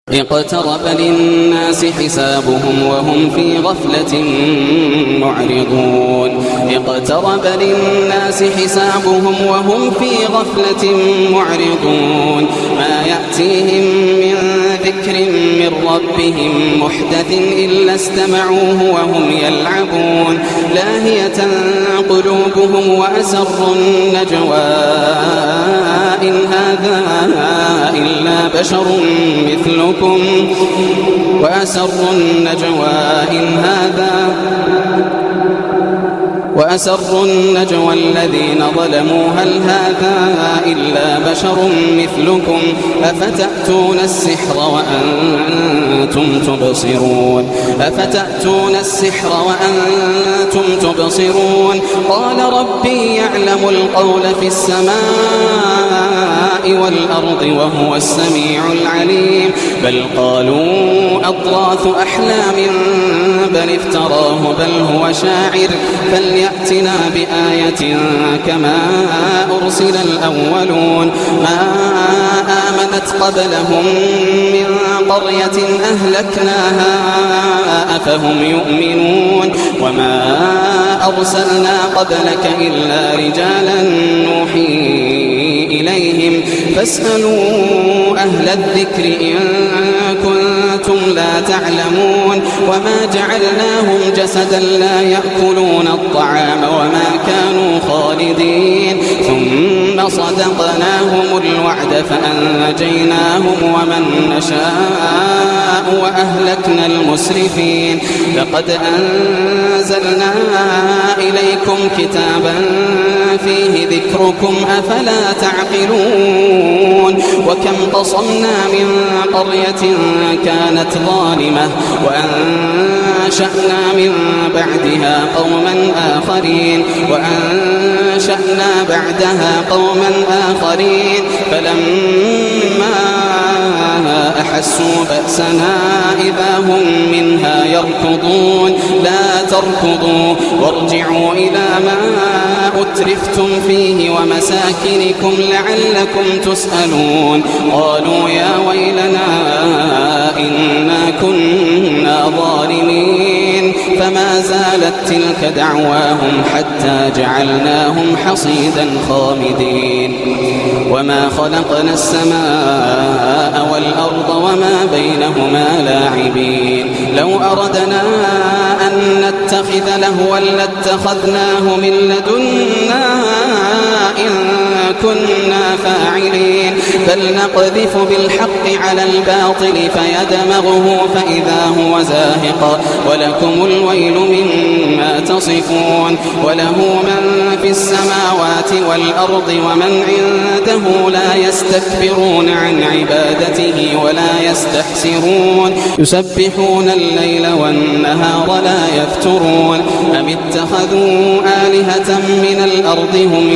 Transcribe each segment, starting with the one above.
اقترب للناس حسابهم وهم في غفلة معرضون. اقترب للناس حسابهم وهم في غفلة معرضون. ما يأتيهم من ذكر من ربهم محدث إلا استمعوه وهم يلعبون. لاهية قلوبهم وأسروا النجوى إن هذا إلا بشر مثلكم وأسروا النجوى الذين ظلموا هل هذا إلا بشر مثلكم أفتأتون السحر وأنتم تبصرون قال ربي يعلم القول في السماء والأرض وهو السميع العليم بل قالوا أضغاث أحلام بل افتراه بل هو شاعر فليأتنا بآية كما أرسل الأولون. ما آمنت قبلهم من قرية أهلكناها أفهم يؤمنون. وما أرسلنا قبلك إلا رجالا نوحي إليهم فاسألوا أهل الذكر إن كنتم لا تعلمون. وما جعلناهم جسدا لا يأكلون الطعام وما كانوا خالدين ثم صدقناهم الوعد فأنجيناهم ومن نشاء وأهلكنا المسرفين. لقد أنزلنا إليكم كتابا فيه ذكركم أفلا تعقلون. وكم قصمنا من قرية كانت ظالمة وأنشأنا من بعدها قوما آخرين فلما أحسوا بأسنا إذا هم منها يركضون. لا تركضوا وارجعوا إلى ما أترفتم فيه ومساكنكم لعلكم تسألون. قالوا يا ويلنا إنا كنا ظالمين فما زالت تلك دعواهم حتى جعلناهم حصيدا خامدين. وما خلقنا السماء والأرض وما بينهما لاعبين. لو أردنا أن نتخذ لهوا لاتخذناه من لدنا إن كنا فاعلين بل نقذف بالحق على الباطل فيدمغه فإذا هو زاهق ولكم الويل مما تصفون. وله من في السماوات والأرض ومن عنده لا يستكبرون عن عبادته ولا يستحسرون يسبحون الليل والنهار لا يفترون. أم اتخذوا آلهة من الأرض هم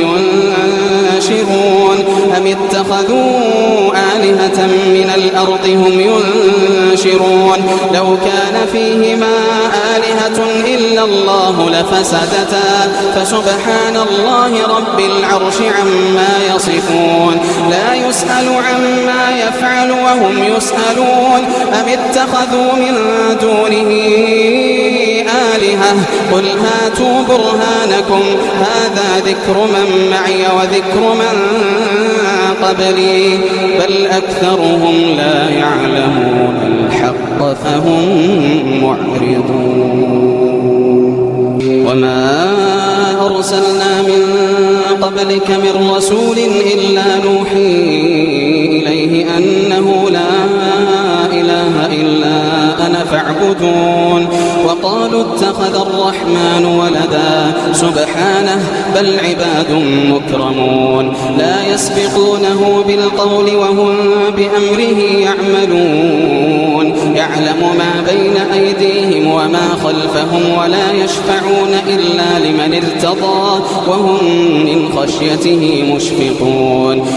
ينشرون. لو كان فيهما آلهة إلا الله لفسدتا فسبحان الله رب العرش عما يصفون. لا يسأل عما يفعل وهم يسألون. أم اتخذوا من دونه آلهة قل هاتوا برهانكم هذا ذكر من معي وذكر من قبلي بل أكثرهم لا يعلمون الحق فهم معرضون. وما أرسلنا من قبلك من رسول إلا نوحي إليه أنه لا إله إلا أنا فاعبدون. وقالوا اتخذ الرحمن ولدا سبحانه بل عباد مكرمون لا يسبقونه بالقول وهم بأمره يعملون. يعلم ما بين أيديهم وما خلفهم ولا يشفعون إلا لمن ارتضى وهم من خشيته مشفقون.